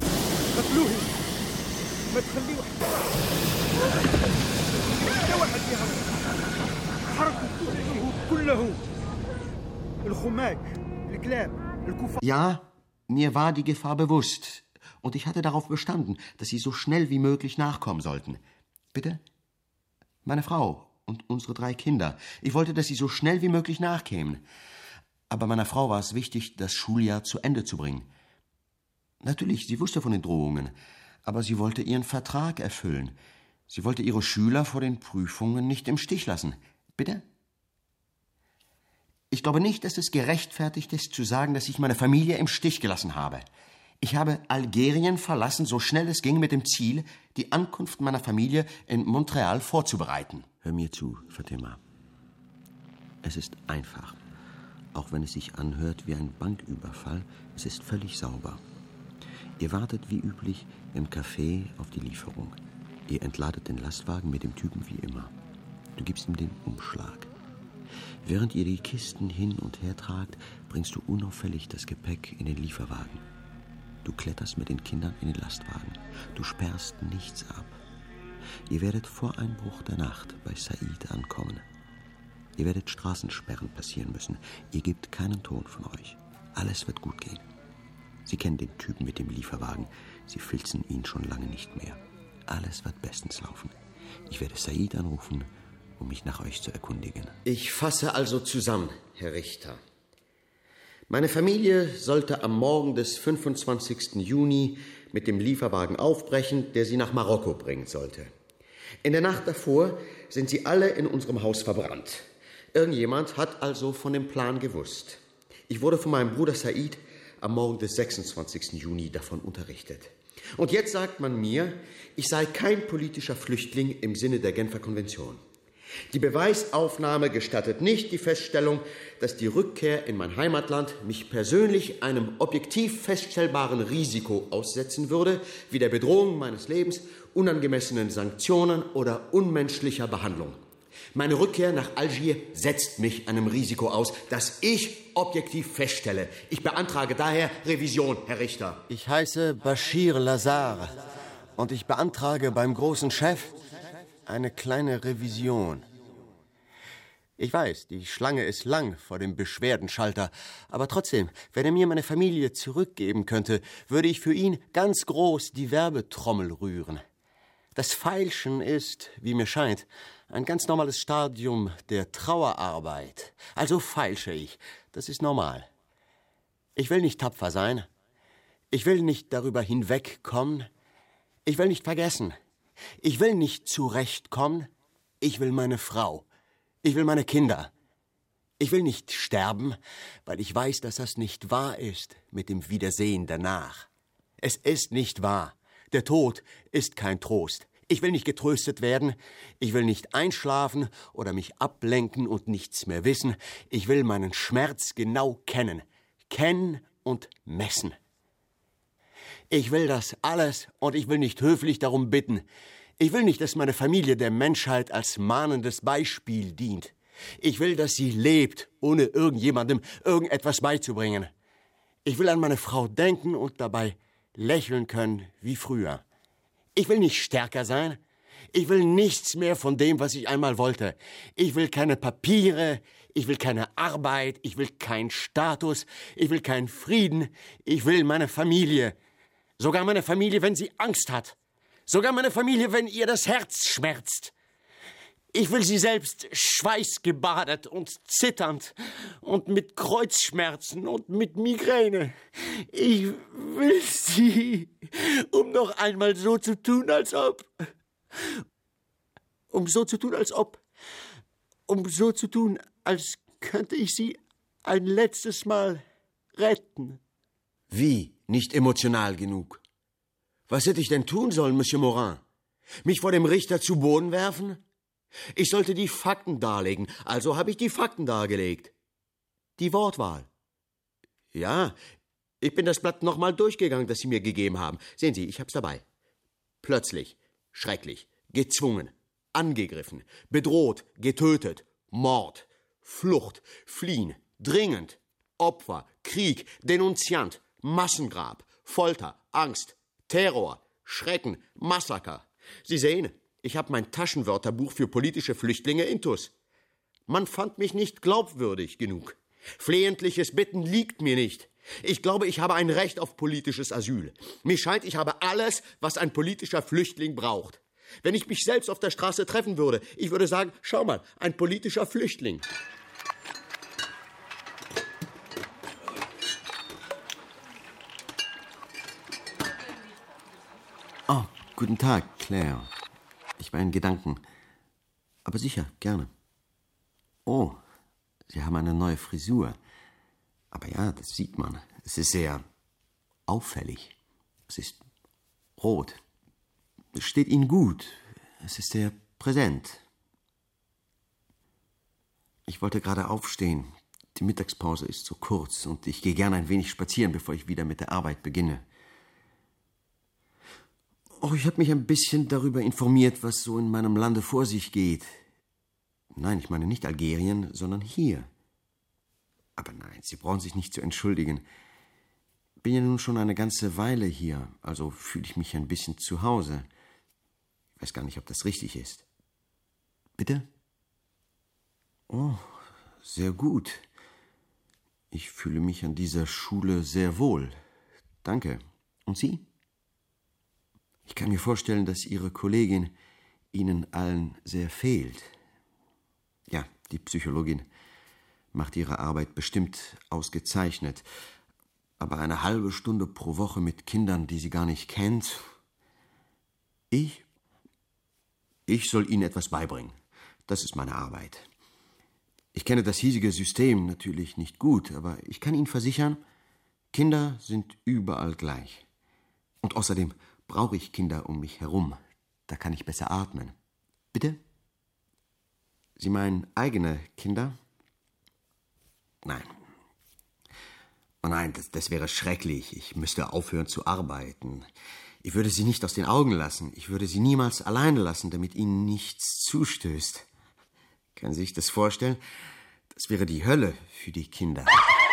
Ja, mir war die Gefahr bewusst. Und ich hatte darauf bestanden, dass Sie so schnell wie möglich nachkommen sollten. Bitte? Meine Frau und unsere drei Kinder. Ich wollte, dass Sie so schnell wie möglich nachkämen. Aber meiner Frau war es wichtig, das Schuljahr zu Ende zu bringen. Natürlich, sie wusste von den Drohungen, aber sie wollte ihren Vertrag erfüllen. Sie wollte ihre Schüler vor den Prüfungen nicht im Stich lassen. Bitte? Ich glaube nicht, dass es gerechtfertigt ist, zu sagen, dass ich meine Familie im Stich gelassen habe. Ich habe Algerien verlassen, so schnell es ging, mit dem Ziel, die Ankunft meiner Familie in Montreal vorzubereiten. Hör mir zu, Fatima. Es ist einfach. Auch wenn es sich anhört wie ein Banküberfall, es ist völlig sauber. Ihr wartet wie üblich im Café auf die Lieferung. Ihr entladet den Lastwagen mit dem Typen wie immer. Du gibst ihm den Umschlag. Während ihr die Kisten hin und her tragt, bringst du unauffällig das Gepäck in den Lieferwagen. Du kletterst mit den Kindern in den Lastwagen. Du sperrst nichts ab. Ihr werdet vor Einbruch der Nacht bei Said ankommen. Ihr werdet Straßensperren passieren müssen. Ihr gebt keinen Ton von euch. Alles wird gut gehen. Sie kennen den Typen mit dem Lieferwagen. Sie filzen ihn schon lange nicht mehr. Alles wird bestens laufen. Ich werde Said anrufen, um mich nach euch zu erkundigen. Ich fasse also zusammen, Herr Richter. Meine Familie sollte am Morgen des fünfundzwanzigsten Juni mit dem Lieferwagen aufbrechen, der sie nach Marokko bringen sollte. In der Nacht davor sind sie alle in unserem Haus verbrannt. Irgendjemand hat also von dem Plan gewusst. Ich wurde von meinem Bruder Said am Morgen des sechsundzwanzigsten Juni davon unterrichtet. Und jetzt sagt man mir, ich sei kein politischer Flüchtling im Sinne der Genfer Konvention. Die Beweisaufnahme gestattet nicht die Feststellung, dass die Rückkehr in mein Heimatland mich persönlich einem objektiv feststellbaren Risiko aussetzen würde, wie der Bedrohung meines Lebens, unangemessenen Sanktionen oder unmenschlicher Behandlung. Meine Rückkehr nach Algier setzt mich einem Risiko aus, das ich objektiv feststelle. Ich beantrage daher Revision, Herr Richter. Ich heiße Bashir Lazare und ich beantrage beim großen Chef eine kleine Revision. Ich weiß, die Schlange ist lang vor dem Beschwerdenschalter, aber trotzdem, wenn er mir meine Familie zurückgeben könnte, würde ich für ihn ganz groß die Werbetrommel rühren. Das Feilschen ist, wie mir scheint, ein ganz normales Stadium der Trauerarbeit. Also feilsche ich. Das ist normal. Ich will nicht tapfer sein. Ich will nicht darüber hinwegkommen. Ich will nicht vergessen. Ich will nicht zurechtkommen. Ich will meine Frau. Ich will meine Kinder. Ich will nicht sterben, weil ich weiß, dass das nicht wahr ist mit dem Wiedersehen danach. Es ist nicht wahr. Der Tod ist kein Trost. Ich will nicht getröstet werden. Ich will nicht einschlafen oder mich ablenken und nichts mehr wissen. Ich will meinen Schmerz genau kennen. Kennen und messen. Ich will das alles und ich will nicht höflich darum bitten. Ich will nicht, dass meine Familie der Menschheit als mahnendes Beispiel dient. Ich will, dass sie lebt, ohne irgendjemandem irgendetwas beizubringen. Ich will an meine Frau denken und dabei lächeln können wie früher. Ich will nicht stärker sein. Ich will nichts mehr von dem, was ich einmal wollte. Ich will keine Papiere, ich will keine Arbeit, ich will keinen Status, ich will keinen Frieden. Ich will meine Familie. Sogar meine Familie, wenn sie Angst hat. Sogar meine Familie, wenn ihr das Herz schmerzt. Ich will sie selbst schweißgebadet und zitternd und mit Kreuzschmerzen und mit Migräne. Ich will sie, um noch einmal so zu tun, als ob... Um so zu tun, als ob... Um so zu tun, als könnte ich sie ein letztes Mal retten. Wie? Nicht emotional genug? Was hätte ich denn tun sollen, Monsieur Morin? Mich vor dem Richter zu Boden werfen? Ich sollte die Fakten darlegen, also habe ich die Fakten dargelegt. Die Wortwahl. Ja, ich bin das Blatt nochmal durchgegangen, das Sie mir gegeben haben. Sehen Sie, ich hab's dabei. Plötzlich, schrecklich, gezwungen, angegriffen, bedroht, getötet, Mord, Flucht, Fliehen, dringend, Opfer, Krieg, Denunziant, Massengrab, Folter, Angst, Terror, Schrecken, Massaker. Sie sehen, ich habe mein Taschenwörterbuch für politische Flüchtlinge intus. Man fand mich nicht glaubwürdig genug. Flehentliches Bitten liegt mir nicht. Ich glaube, ich habe ein Recht auf politisches Asyl. Mir scheint, ich habe alles, was ein politischer Flüchtling braucht. Wenn ich mich selbst auf der Straße treffen würde, ich würde sagen, schau mal, ein politischer Flüchtling. Oh, guten Tag, Claire. Ich war in Gedanken. Aber sicher, gerne. Oh, Sie haben eine neue Frisur. Aber ja, das sieht man. Es ist sehr auffällig. Es ist rot. Es steht Ihnen gut. Es ist sehr präsent. Ich wollte gerade aufstehen. Die Mittagspause ist so kurz und ich gehe gerne ein wenig spazieren, bevor ich wieder mit der Arbeit beginne. Oh, ich habe mich ein bisschen darüber informiert, was so in meinem Lande vor sich geht. Nein, ich meine nicht Algerien, sondern hier. Aber nein, Sie brauchen sich nicht zu entschuldigen. Ich bin ja nun schon eine ganze Weile hier, also fühle ich mich ein bisschen zu Hause. Ich weiß gar nicht, ob das richtig ist. Bitte? Oh, sehr gut. Ich fühle mich an dieser Schule sehr wohl. Danke. Und Sie? Ich kann mir vorstellen, dass Ihre Kollegin Ihnen allen sehr fehlt. Ja, die Psychologin macht ihre Arbeit bestimmt ausgezeichnet. Aber eine halbe Stunde pro Woche mit Kindern, die sie gar nicht kennt. Ich? Ich soll ihnen etwas beibringen. Das ist meine Arbeit. Ich kenne das hiesige System natürlich nicht gut, aber ich kann Ihnen versichern, Kinder sind überall gleich. Und außerdem brauche ich Kinder um mich herum. Da kann ich besser atmen. Bitte? Sie meinen eigene Kinder? Nein. Oh nein, das, das wäre schrecklich. Ich müsste aufhören zu arbeiten. Ich würde sie nicht aus den Augen lassen. Ich würde sie niemals alleine lassen, damit ihnen nichts zustößt. Können Sie sich das vorstellen? Das wäre die Hölle für die Kinder.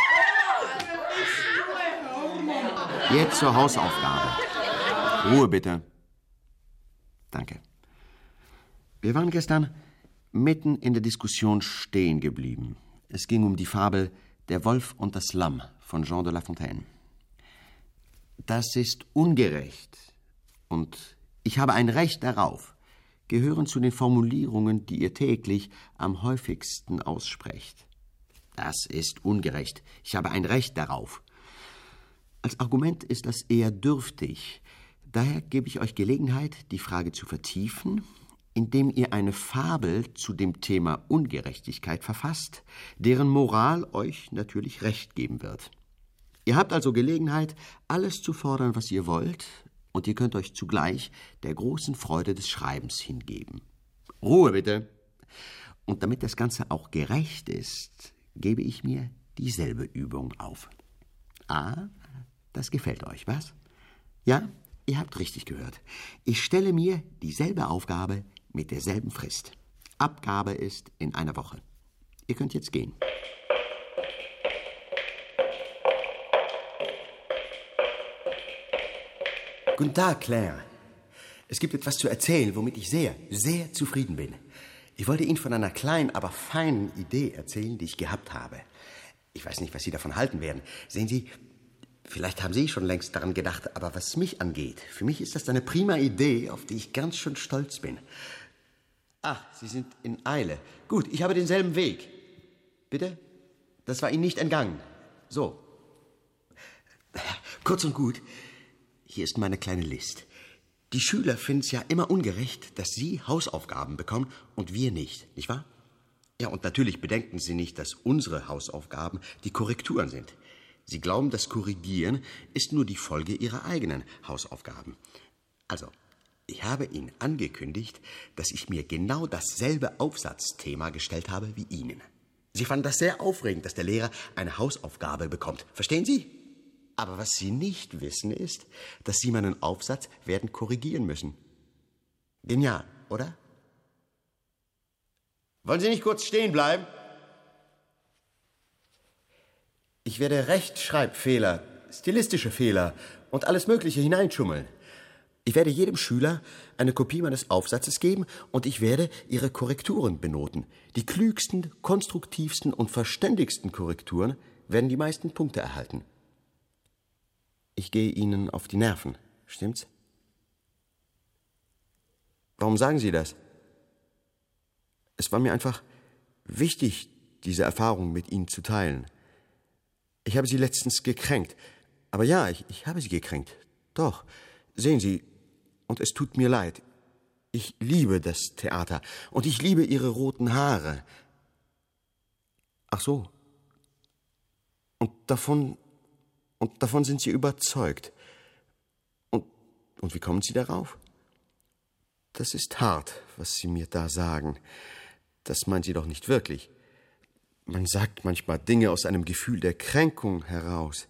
Jetzt zur Hausaufgabe. Ruhe bitte. Danke. Wir waren gestern mitten in der Diskussion stehen geblieben. Es ging um die Fabel Der Wolf und das Lamm von Jean de La Fontaine. Das ist ungerecht und ich habe ein Recht darauf, gehören zu den Formulierungen, die ihr täglich am häufigsten aussprecht. Das ist ungerecht. Ich habe ein Recht darauf. Als Argument ist das eher dürftig. Daher gebe ich euch Gelegenheit, die Frage zu vertiefen, indem ihr eine Fabel zu dem Thema Ungerechtigkeit verfasst, deren Moral euch natürlich recht geben wird. Ihr habt also Gelegenheit, alles zu fordern, was ihr wollt, und ihr könnt euch zugleich der großen Freude des Schreibens hingeben. Ruhe bitte. Und damit das Ganze auch gerecht ist, gebe ich mir dieselbe Übung auf. Ah, das gefällt euch, was? Ja, ihr habt richtig gehört. Ich stelle mir dieselbe Aufgabe mit derselben Frist. Abgabe ist in einer Woche. Ihr könnt jetzt gehen. Guten Tag, Claire. Es gibt etwas zu erzählen, womit ich sehr, sehr zufrieden bin. Ich wollte Ihnen von einer kleinen, aber feinen Idee erzählen, die ich gehabt habe. Ich weiß nicht, was Sie davon halten werden. Sehen Sie, vielleicht haben Sie schon längst daran gedacht, aber was mich angeht, für mich ist das eine prima Idee, auf die ich ganz schön stolz bin. Ach, Sie sind in Eile. Gut, ich habe denselben Weg. Bitte? Das war Ihnen nicht entgangen. So. Kurz und gut, hier ist meine kleine List. Die Schüler finden es ja immer ungerecht, dass Sie Hausaufgaben bekommen und wir nicht, nicht wahr? Ja, und natürlich bedenken Sie nicht, dass unsere Hausaufgaben die Korrekturen sind. Sie glauben, das Korrigieren ist nur die Folge Ihrer eigenen Hausaufgaben. Also, ich habe Ihnen angekündigt, dass ich mir genau dasselbe Aufsatzthema gestellt habe wie Ihnen. Sie fanden das sehr aufregend, dass der Lehrer eine Hausaufgabe bekommt. Verstehen Sie? Aber was Sie nicht wissen, ist, dass Sie meinen Aufsatz werden korrigieren müssen. Genial, oder? Wollen Sie nicht kurz stehen bleiben? Ich werde Rechtschreibfehler, stilistische Fehler und alles Mögliche hineinschummeln. Ich werde jedem Schüler eine Kopie meines Aufsatzes geben und ich werde Ihre Korrekturen benoten. Die klügsten, konstruktivsten und verständigsten Korrekturen werden die meisten Punkte erhalten. Ich gehe Ihnen auf die Nerven, stimmt's? Warum sagen Sie das? Es war mir einfach wichtig, diese Erfahrung mit Ihnen zu teilen. Ich habe Sie letztens gekränkt. Aber ja, ich, ich habe Sie gekränkt. Doch, sehen Sie, und es tut mir leid. Ich liebe das Theater und ich liebe Ihre roten Haare. Ach so. Und davon... Und davon sind Sie überzeugt. Und, und wie kommen Sie darauf? Das ist hart, was Sie mir da sagen. Das meinen Sie doch nicht wirklich. Man sagt manchmal Dinge aus einem Gefühl der Kränkung heraus.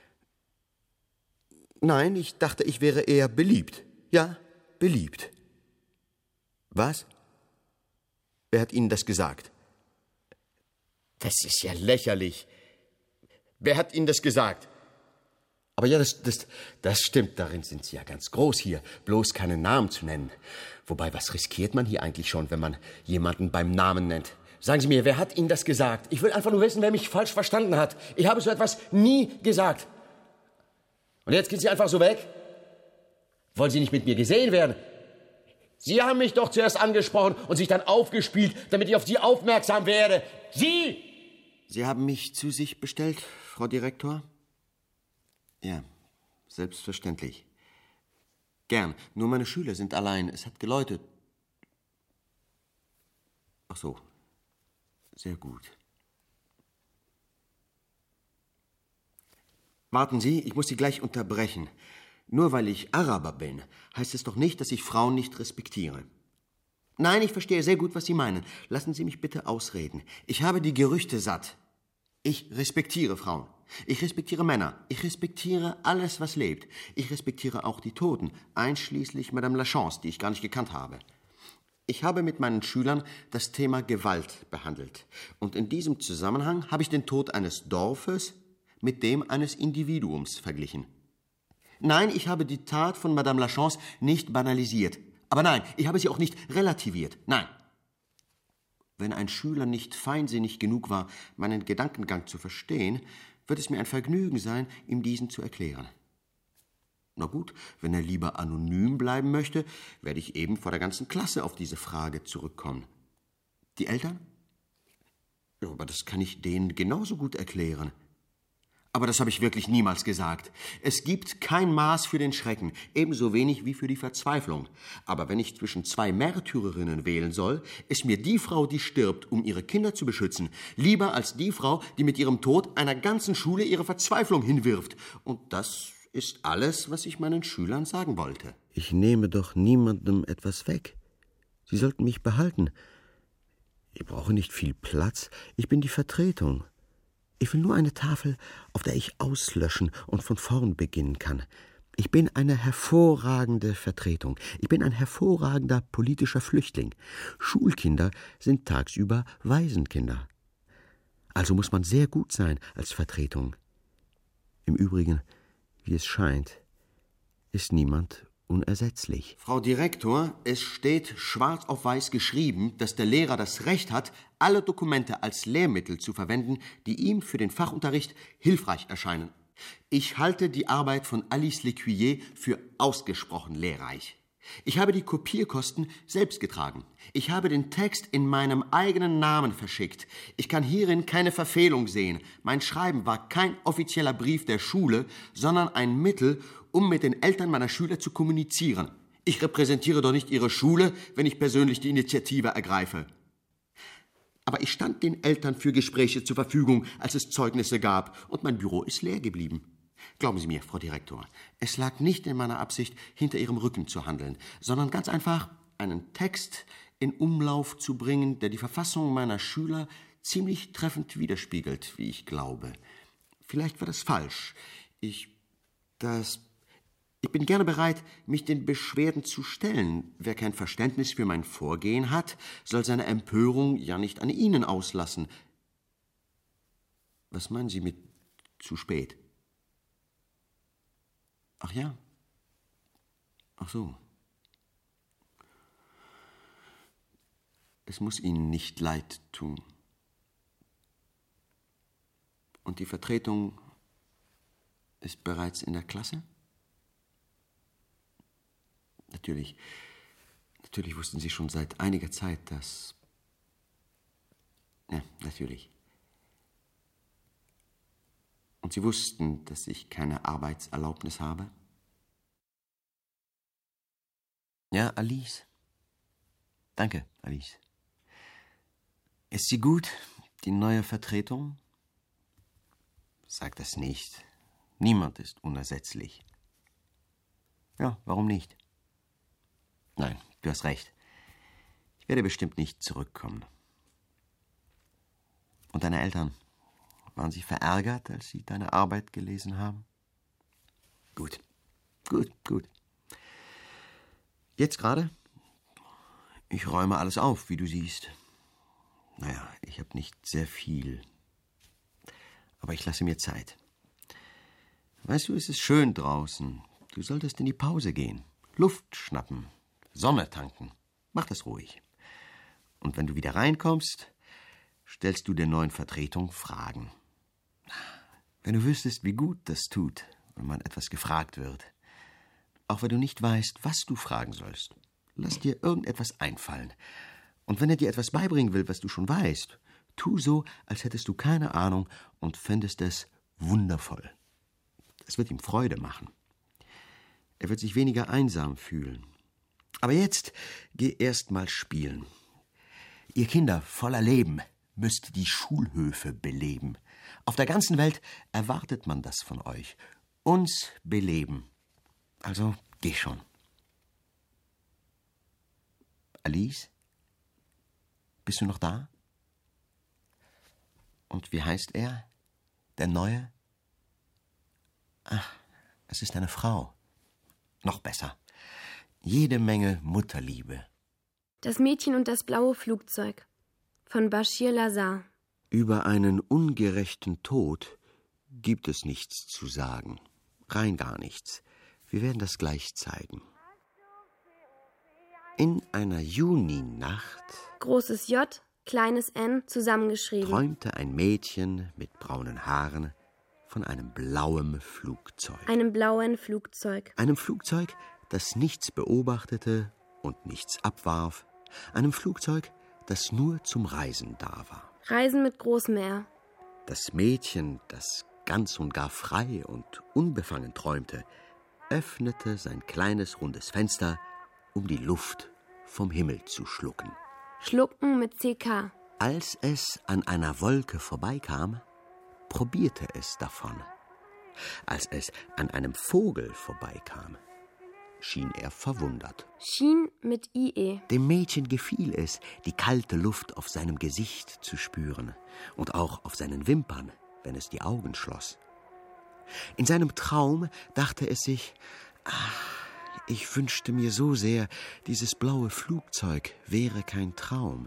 Nein, ich dachte, ich wäre eher beliebt. Ja, beliebt. Was? Wer hat Ihnen das gesagt? Das ist ja lächerlich. Wer hat Ihnen das gesagt? Aber ja, das, das, das stimmt, darin sind Sie ja ganz groß hier, bloß keinen Namen zu nennen. Wobei, was riskiert man hier eigentlich schon, wenn man jemanden beim Namen nennt? Sagen Sie mir, wer hat Ihnen das gesagt? Ich will einfach nur wissen, wer mich falsch verstanden hat. Ich habe so etwas nie gesagt. Und jetzt gehen Sie einfach so weg? Wollen Sie nicht mit mir gesehen werden? Sie haben mich doch zuerst angesprochen und sich dann aufgespielt, damit ich auf Sie aufmerksam werde. Sie! Sie haben mich zu sich bestellt, Frau Direktor? Ja, selbstverständlich. Gern, nur meine Schüler sind allein. Es hat geläutet. Ach so, sehr gut. Warten Sie, ich muss Sie gleich unterbrechen. Nur weil ich Araber bin, heißt es doch nicht, dass ich Frauen nicht respektiere. Nein, ich verstehe sehr gut, was Sie meinen. Lassen Sie mich bitte ausreden. Ich habe die Gerüchte satt. Ich respektiere Frauen. Ich respektiere Männer. Ich respektiere alles, was lebt. Ich respektiere auch die Toten, einschließlich Madame Lachance, die ich gar nicht gekannt habe. Ich habe mit meinen Schülern das Thema Gewalt behandelt. Und in diesem Zusammenhang habe ich den Tod eines Dorfes mit dem eines Individuums verglichen. Nein, ich habe die Tat von Madame Lachance nicht banalisiert. Aber nein, ich habe sie auch nicht relativiert. Nein. Wenn ein Schüler nicht feinsinnig genug war, meinen Gedankengang zu verstehen, wird es mir ein Vergnügen sein, ihm diesen zu erklären. Na gut, wenn er lieber anonym bleiben möchte, werde ich eben vor der ganzen Klasse auf diese Frage zurückkommen. Die Eltern? Ja, aber das kann ich denen genauso gut erklären. Aber das habe ich wirklich niemals gesagt. Es gibt kein Maß für den Schrecken, ebenso wenig wie für die Verzweiflung. Aber wenn ich zwischen zwei Märtyrerinnen wählen soll, ist mir die Frau, die stirbt, um ihre Kinder zu beschützen, lieber als die Frau, die mit ihrem Tod einer ganzen Schule ihre Verzweiflung hinwirft. Und das ist alles, was ich meinen Schülern sagen wollte. Ich nehme doch niemandem etwas weg. Sie sollten mich behalten. Ich brauche nicht viel Platz. Ich bin die Vertretung. Ich will nur eine Tafel, auf der ich auslöschen und von vorn beginnen kann. Ich bin eine hervorragende Vertretung. Ich bin ein hervorragender politischer Flüchtling. Schulkinder sind tagsüber Waisenkinder. Also muss man sehr gut sein als Vertretung. Im Übrigen, wie es scheint, ist niemand unersetzlich. Frau Direktor, es steht schwarz auf weiß geschrieben, dass der Lehrer das Recht hat, alle Dokumente als Lehrmittel zu verwenden, die ihm für den Fachunterricht hilfreich erscheinen. Ich halte die Arbeit von Alice Lecuyer für ausgesprochen lehrreich. Ich habe die Kopierkosten selbst getragen. Ich habe den Text in meinem eigenen Namen verschickt. Ich kann hierin keine Verfehlung sehen. Mein Schreiben war kein offizieller Brief der Schule, sondern ein Mittel, um mit den Eltern meiner Schüler zu kommunizieren. Ich repräsentiere doch nicht ihre Schule, wenn ich persönlich die Initiative ergreife. Aber ich stand den Eltern für Gespräche zur Verfügung, als es Zeugnisse gab, und mein Büro ist leer geblieben. Glauben Sie mir, Frau Direktor, es lag nicht in meiner Absicht, hinter Ihrem Rücken zu handeln, sondern ganz einfach einen Text in Umlauf zu bringen, der die Verfassung meiner Schüler ziemlich treffend widerspiegelt, wie ich glaube. Vielleicht war das falsch. Ich, das... Ich bin gerne bereit, mich den Beschwerden zu stellen. Wer kein Verständnis für mein Vorgehen hat, soll seine Empörung ja nicht an Ihnen auslassen. Was meinen Sie mit zu spät? Ach ja. Ach so. Es muss Ihnen nicht leid tun. Und die Vertretung ist bereits in der Klasse? Natürlich, natürlich wussten Sie schon seit einiger Zeit, dass... Ja, natürlich. Und Sie wussten, dass ich keine Arbeitserlaubnis habe? Ja, Alice. Danke, Alice. Ist sie gut, die neue Vertretung? Sag das nicht. Niemand ist unersetzlich. Ja, warum nicht? Nein, du hast recht. Ich werde bestimmt nicht zurückkommen. Und deine Eltern, waren sie verärgert, als sie deine Arbeit gelesen haben? Gut, gut, gut. Jetzt gerade? Ich räume alles auf, wie du siehst. Naja, ich habe nicht sehr viel. Aber ich lasse mir Zeit. Weißt du, es ist schön draußen. Du solltest in die Pause gehen. Luft schnappen. Sonne tanken. Mach das ruhig. Und wenn du wieder reinkommst, stellst du der neuen Vertretung Fragen. Wenn du wüsstest, wie gut das tut, wenn man etwas gefragt wird. Auch wenn du nicht weißt, was du fragen sollst. Lass dir irgendetwas einfallen. Und wenn er dir etwas beibringen will, was du schon weißt, tu so, als hättest du keine Ahnung und fändest es wundervoll. Es wird ihm Freude machen. Er wird sich weniger einsam fühlen. Aber jetzt geh erst mal spielen. Ihr Kinder voller Leben müsst die Schulhöfe beleben. Auf der ganzen Welt erwartet man das von euch. Uns beleben. Also geh schon. Alice? Bist du noch da? Und wie heißt er? Der Neue? Ach, es ist eine Frau. Noch besser. Jede Menge Mutterliebe. Das Mädchen und das blaue Flugzeug von Bashir Lazar. Über einen ungerechten Tod gibt es nichts zu sagen. Rein gar nichts. Wir werden das gleich zeigen. In einer Juninacht Großes J, kleines N, zusammengeschrieben. Träumte ein Mädchen mit braunen Haaren von einem blauen Flugzeug. Einem blauen Flugzeug. Einem Flugzeug, das nichts beobachtete und nichts abwarf. Einem Flugzeug, das nur zum Reisen da war. Reisen mit großem R. Das Mädchen, das ganz und gar frei und unbefangen träumte, öffnete sein kleines rundes Fenster, um die Luft vom Himmel zu schlucken. Schlucken mit C K. Als es an einer Wolke vorbeikam, probierte es davon. Als es an einem Vogel vorbeikam, schien er verwundert. Schien mit I E. Dem Mädchen gefiel es, die kalte Luft auf seinem Gesicht zu spüren und auch auf seinen Wimpern, wenn es die Augen schloss. In seinem Traum dachte es sich, ach, ich wünschte mir so sehr, dieses blaue Flugzeug wäre kein Traum.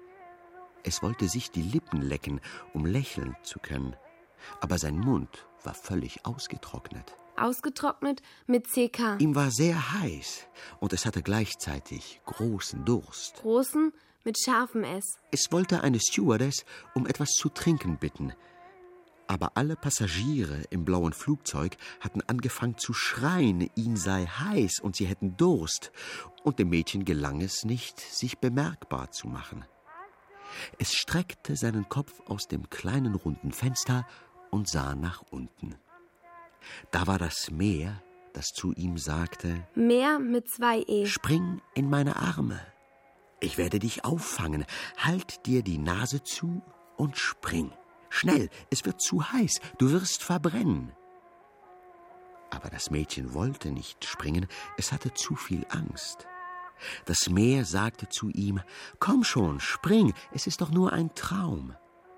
Es wollte sich die Lippen lecken, um lächeln zu können, aber sein Mund war völlig ausgetrocknet. Ausgetrocknet mit C K. Ihm war sehr heiß und es hatte gleichzeitig großen Durst. Großen mit scharfem S. Es wollte eine Stewardess um etwas zu trinken bitten. Aber alle Passagiere im blauen Flugzeug hatten angefangen zu schreien, ihm sei heiß und sie hätten Durst. Und dem Mädchen gelang es nicht, sich bemerkbar zu machen. Es streckte seinen Kopf aus dem kleinen runden Fenster und sah nach unten. Da war das Meer, das zu ihm sagte: Meer mit zwei E. Spring in meine Arme. Ich werde dich auffangen. Halt dir die Nase zu und spring. Schnell, es wird zu heiß, du wirst verbrennen. Aber das Mädchen wollte nicht springen, es hatte zu viel Angst. Das Meer sagte zu ihm: Komm schon, spring, es ist doch nur ein Traum.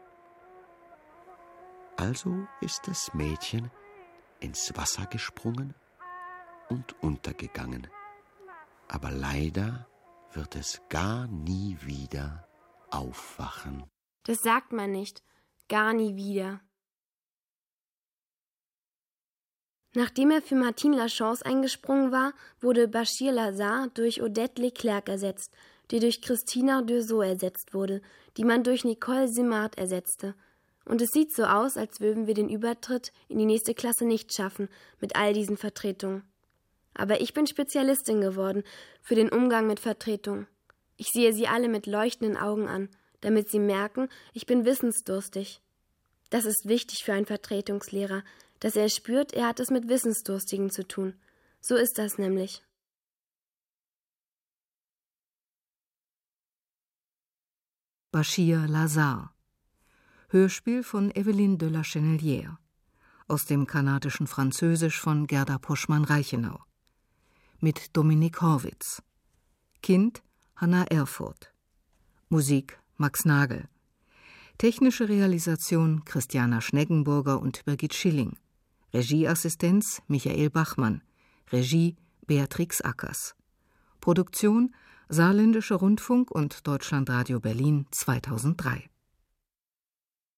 Also ist das Mädchen ins Wasser gesprungen und untergegangen. Aber leider wird es gar nie wieder aufwachen. Das sagt man nicht. Gar nie wieder. Nachdem er für Martine Lachance eingesprungen war, wurde Bashir Lazar durch Odette Leclerc ersetzt, die durch Christina Dürsault ersetzt wurde, die man durch Nicole Simard ersetzte. Und es sieht so aus, als würden wir den Übertritt in die nächste Klasse nicht schaffen, mit all diesen Vertretungen. Aber ich bin Spezialistin geworden für den Umgang mit Vertretungen. Ich sehe sie alle mit leuchtenden Augen an, damit sie merken, ich bin wissensdurstig. Das ist wichtig für einen Vertretungslehrer, dass er spürt, er hat es mit Wissensdurstigen zu tun. So ist das nämlich. Bashir Lazar. Hörspiel von Evelyne de la Chenelière. Aus dem kanadischen Französisch von Gerda Poschmann-Reichenau. Mit Dominik Horwitz. Kind Hanna Erfurt. Musik Max Nagel. Technische Realisation Christiana Schneggenburger und Birgit Schilling. Regieassistenz Michael Bachmann. Regie Beatrix Ackers. Produktion Saarländischer Rundfunk und Deutschlandradio Berlin zweitausenddrei.